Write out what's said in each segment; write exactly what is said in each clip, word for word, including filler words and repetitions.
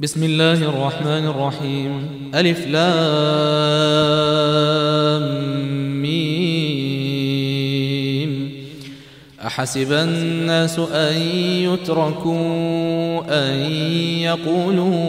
بسم الله الرحمن الرحيم. ألف لام ميم. أحسب الناس أن يتركوا أن يقولوا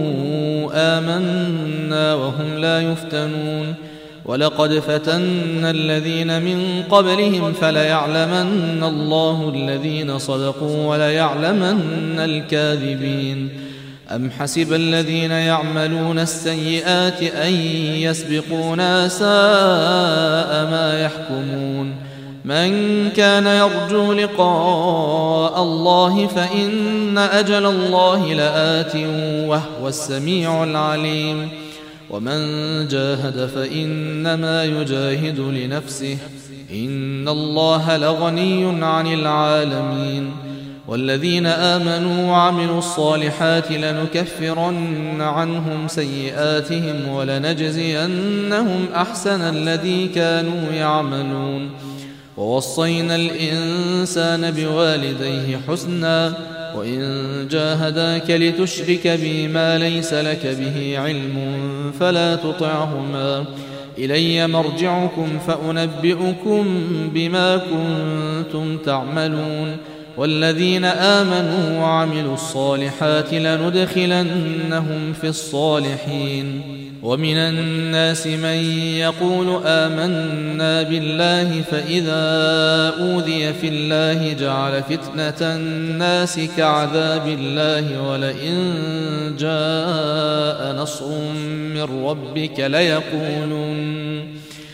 آمنا وهم لا يفتنون ولقد فتنا الذين من قبلهم فليعلمن الله الذين صدقوا وليعلمن الكاذبين. أم حسب الذين يعملون السيئات أن يسبقونا ساء ما يحكمون. من كان يرجو لقاء الله فإن أجل الله لآت وهو السميع العليم. ومن جاهد فإنما يجاهد لنفسه إن الله لغني عن العالمين. والذين آمنوا وعملوا الصالحات لنكفرن عنهم سيئاتهم ولنجزينهم أحسن الذي كانوا يعملون. ووصينا الإنسان بوالديه حسنا وإن جاهداك لتشرك بي ما ليس لك به علم فلا تطعهما إلي مرجعكم فأنبئكم بما كنتم تعملون. والذين آمنوا وعملوا الصالحات لندخلنهم في الصالحين. ومن الناس من يقول آمنا بالله فإذا أوذي في الله جعل فتنة الناس كعذاب الله ولئن جاء نصر من ربك ليقولن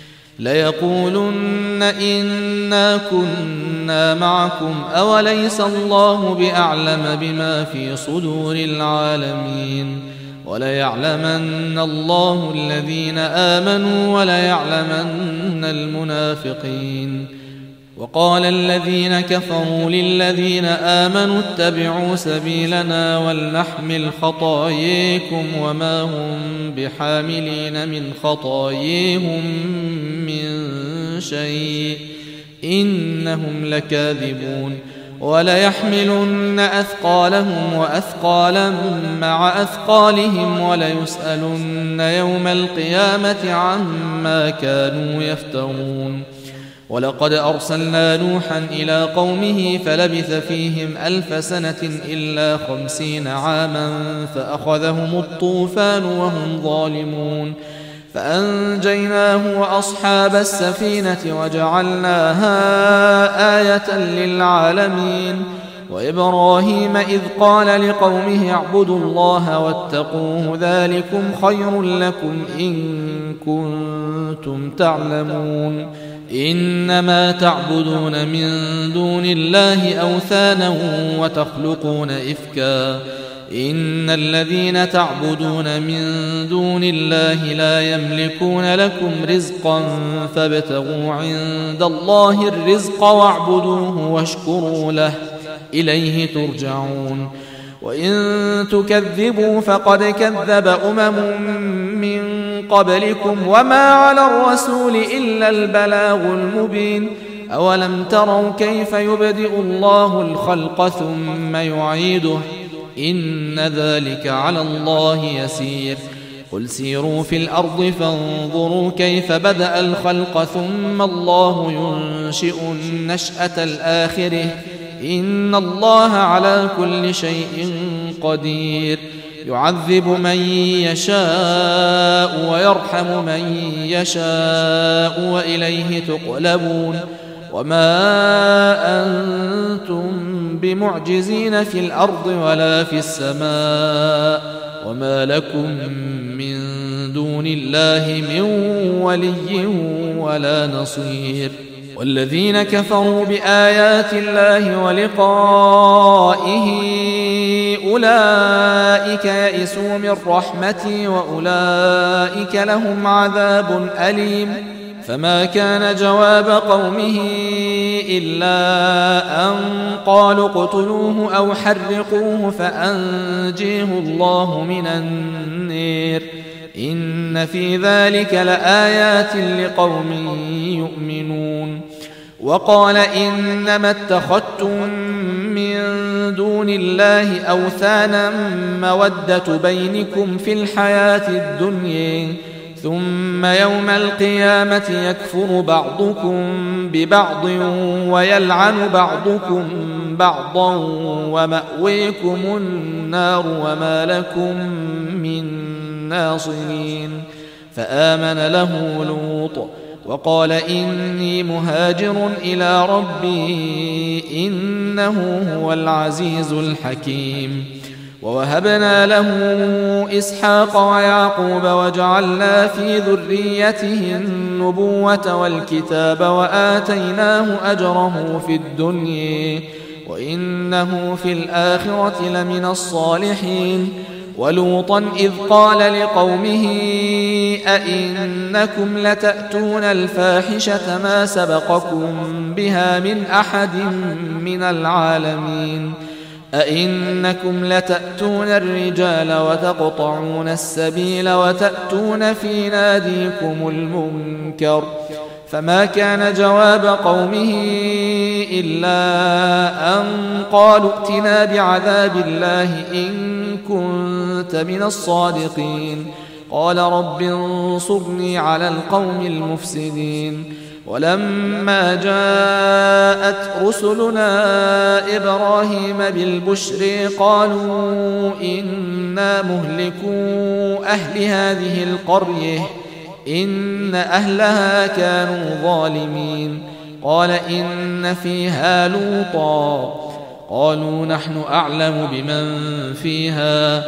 ليقولن إنا كنا معكم أوليس الله بأعلم بما في صدور العالمين. وليعلمن الله الذين آمنوا وليعلمن المنافقين. وقال الذين كفروا للذين آمنوا اتبعوا سبيلنا ولنحمل خطاياكم وما هم بحاملين من خطاياهم من شيء إنهم لكاذبون. وليحملن أثقالهم وأثقالا مع أثقالهم وليسألن يوم القيامة عما كانوا يفترون. ولقد أرسلنا نوحا إلى قومه فلبث فيهم ألف سنة إلا خمسين عاما فأخذهم الطوفان وهم ظالمون فأنجيناه وأصحاب السفينة وجعلناها آية للعالمين. وإبراهيم إذ قال لقومه اعبدوا الله واتقوه ذلكم خير لكم إن كنتم تعلمون. إنما تعبدون من دون الله أوثانا وتخلقون إفكا إن الذين تعبدون من دون الله لا يملكون لكم رزقا فابتغوا عند الله الرزق واعبدوه واشكروا له إليه ترجعون. وإن تكذبوا فقد كذب أمم من قبلكم وما على الرسول إلا البلاغ المبين. أولم تروا كيف يبدئ الله الخلق ثم يعيده إن ذلك على الله يسير. قل سيروا في الأرض فانظروا كيف بدأ الخلق ثم الله ينشئ النشأة الآخرة إن الله على كل شيء قدير. يعذب من يشاء ويرحم من يشاء وإليه تقلبون. وما أنتم بمعجزين في الأرض ولا في السماء وما لكم من دون الله من ولي ولا نصير. والذين كفروا بآيات الله ولقائه أولئك يئسوا من رحمتي وأولئك لهم عذاب أليم. فما كان جواب قومه إلا أن قالوا اقتلوه أو حرقوه فأنجيه الله من النار إن في ذلك لآيات لقوم يؤمنون. وقال إنما اتخذتم من دون الله أوثانا مودة بينكم في الحياة الدنيا ثم يوم القيامة يكفر بعضكم ببعض ويلعن بعضكم بعضا ومأويكم النار وما لكم من ناصرين. فآمن له لوط وقال إني مهاجر إلى ربي إنه هو العزيز الحكيم. ووهبنا له إسحاق ويعقوب وجعلنا في ذريته النبوة والكتاب وآتيناه أجره في الدنيا وإنه في الآخرة لمن الصالحين. ولوطا إذ قال لقومه أئنكم لتأتون الفاحشة ما سبقكم بها من أحد من العالمين أئنكم لتأتون الرجال وتقطعون السبيل وتأتون في ناديكم المنكر. فما كان جواب قومه إلا أن قالوا ائتنا بعذاب الله إن كنت من الصادقين. قال رب انصرني على القوم المفسدين. ولما جاءت رسلنا إبراهيم بالبشر قالوا إنا مهلكو أهل هذه القرية إن أهلها كانوا ظالمين. قال إن فيها لوطا قالوا نحن أعلم بمن فيها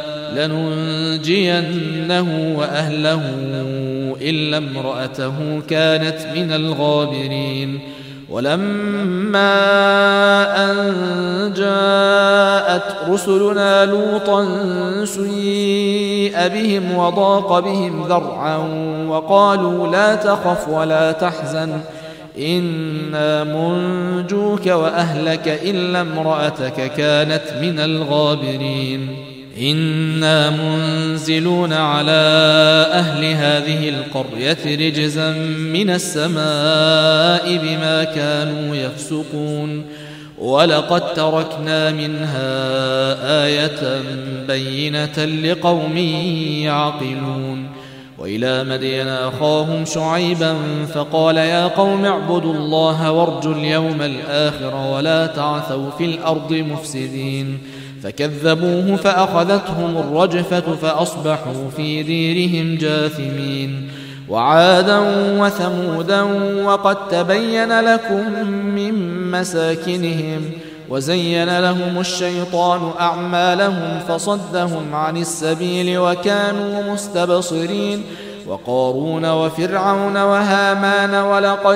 لننجينه وأهله إلا امرأته كانت من الغابرين. ولما أن جاءت رسلنا لوطا سيء بهم وضاق بهم ذرعا وقالوا لا تخف ولا تحزن إنا منجوك وأهلك إلا امرأتك كانت من الغابرين. إنا منزلون على أهل هذه القرية رجزا من السماء بما كانوا يفسقون. ولقد تركنا منها آية بينة لقوم يعقلون. وإلى مدين أخاهم شعيبا فقال يا قوم اعبدوا الله وارجوا اليوم الآخر ولا تعثوا في الأرض مفسدين. فكذبوه فأخذتهم الرجفة فأصبحوا في ديرهم جاثمين. وعادا وثمودا وقد تبين لكم من مساكنهم وزين لهم الشيطان أعمالهم فصدهم عن السبيل وكانوا مستبصرين. وقارون وفرعون وهامان ولقد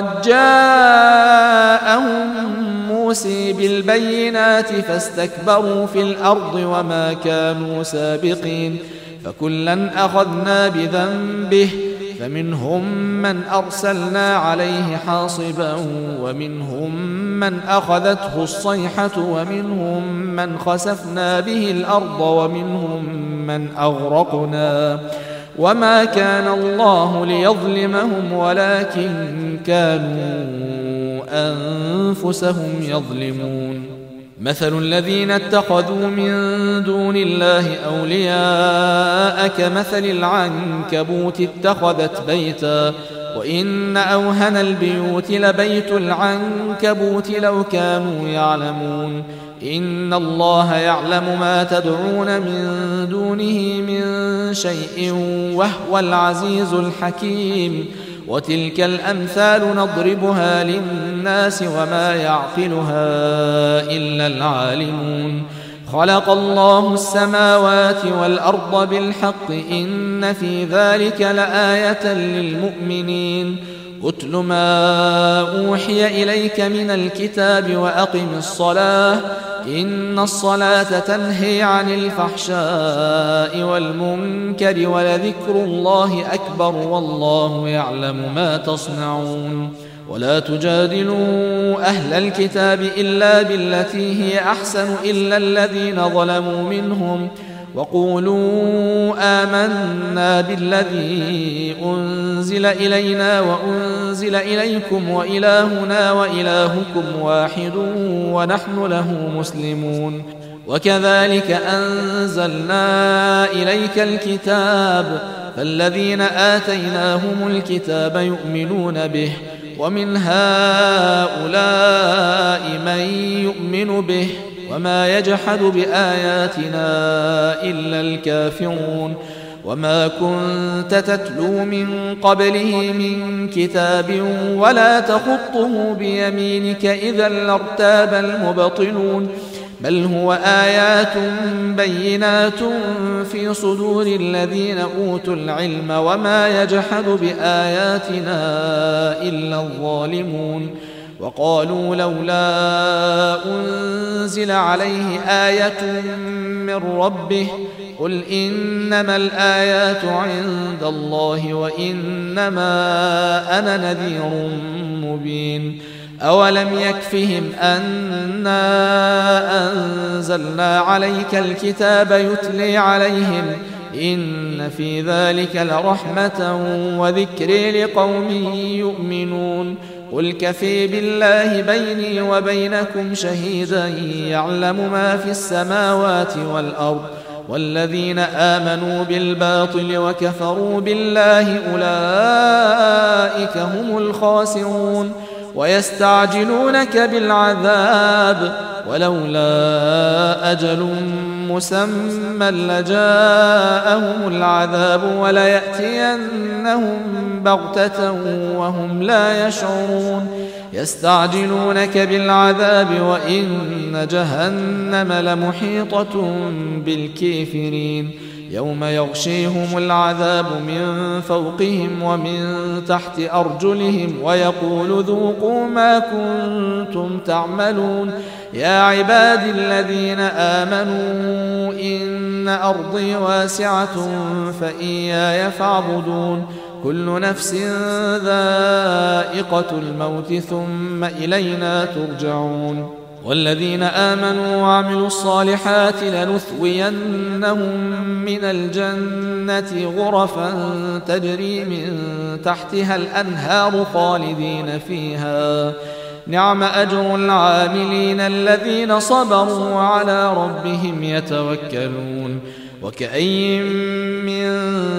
جاءهم موسى بالبينات فاستكبروا في الأرض وما كانوا سابقين. فكلا أخذنا بذنبه فمنهم من أرسلنا عليه حاصبا ومنهم من أخذته الصيحة ومنهم من خسفنا به الأرض ومنهم من أغرقنا. وما كان الله ليظلمهم ولكن كانوا أنفسهم يظلمون. مثل الذين اتخذوا من دون الله أولياء كمثل العنكبوت اتخذت بيتا وإن أوهن البيوت لبيت العنكبوت لو كانوا يعلمون. إن الله يعلم ما تدعون من دونه من شيء وهو العزيز الحكيم. وتلك الأمثال نضربها للناس وما يعقلها إلا العالمون. خلق الله السماوات والأرض بالحق إن في ذلك لآية للمؤمنين. أتل ما أوحي إليك من الكتاب وأقم الصلاة إن الصلاة تنهي عن الفحشاء والمنكر ولذكر الله أكبر والله يعلم ما تصنعون. ولا تجادلوا أهل الكتاب إلا بالتي هي أحسن إلا الذين ظلموا منهم وقولوا آمنا بالذي أنزل إلينا وأنزل إليكم وإلهنا وإلهكم واحد ونحن له مسلمون. وكذلك أنزلنا إليك الكتاب فالذين آتيناهم الكتاب يؤمنون به ومن هؤلاء من يؤمن به وما يجحد بآياتنا إلا الكافرون وما كنت تتلو من قبله من كتاب ولا تخطه بيمينك إذا لارتاب المبطلون بل هو آيات بينات في صدور الذين أوتوا العلم وما يجحد بآياتنا إلا الظالمون وقالوا لولا أنزل عليه آية من ربه قل إنما الآيات عند الله وإنما أنا نذير مبين أولم يكفهم أنا أنزلنا عليك الكتاب يتلي عليهم إن في ذلك لرحمة وذكر لقوم يؤمنون قل كفي بالله بيني وبينكم شهيدا يعلم ما في السماوات والأرض والذين آمنوا بالباطل وكفروا بالله أولئك هم الخاسرون ويستعجلونك بالعذاب ولولا أجل مسمى لجاءهم العذاب وليأتينهم بغتة وهم لا يشعرون يستعجلونك بالعذاب وإن جهنم لمحيطة بالكافرين يوم يغشيهم العذاب من فوقهم ومن تحت أرجلهم ويقول ذوقوا ما كنتم تعملون يا عباد الذين آمنوا إن أرضي واسعة فإياي فاعبدون كل نفس ذائقة الموت ثم إلينا ترجعون والذين آمنوا وعملوا الصالحات لنثوينهم من الجنة غرفا تجري من تحتها الأنهار خالدين فيها نعم أجر العاملين الذين صبروا وعلى ربهم يتوكلون وكأي من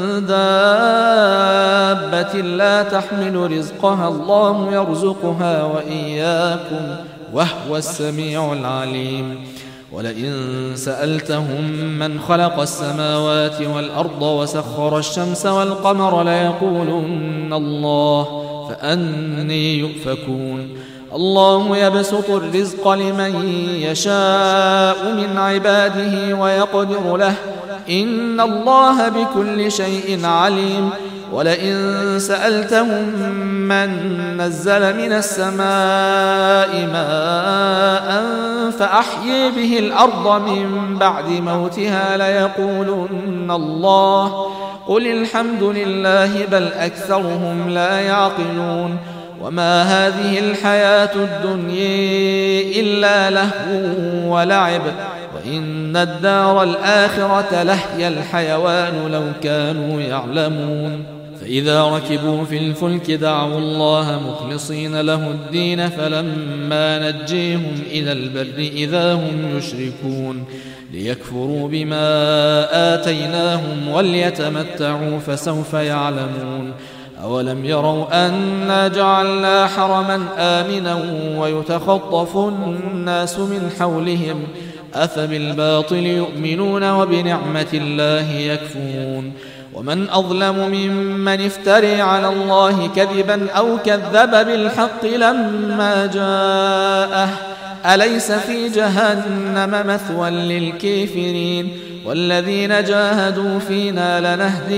دابة لا تحمل رزقها الله يرزقها وإياكم وهو السميع العليم ولئن سألتهم من خلق السماوات والأرض وسخر الشمس والقمر ليقولن الله فأني يؤفكون الله يبسط الرزق لمن يشاء من عباده ويقدر له إن الله بكل شيء عليم ولئن سألتهم من نزل من السماء ماء فأحيي به الأرض من بعد موتها ليقولن الله قل الحمد لله بل أكثرهم لا يعقلون وما هذه الحياة الدنيا إلا لهو ولعب وإن الدار الآخرة لهي الحيوان لو كانوا يعلمون فإذا ركبوا في الفلك دعوا الله مخلصين له الدين فلما نجيهم إلى البر إذا هم يشركون ليكفروا بما آتيناهم وليتمتعوا فسوف يعلمون أولم يروا أنا جعلنا حرما آمنا ويتخطف الناس من حولهم أفبالباطل يؤمنون وبنعمة الله يكفرون ومن أظلم ممن افتري على الله كذبا أو كذب بالحق لما جاءه أليس في جهنم مثوى للكافرين والذين جاهدوا فينا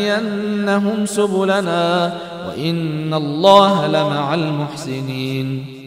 لنهدينهم سبلنا وإن الله لمع المحسنين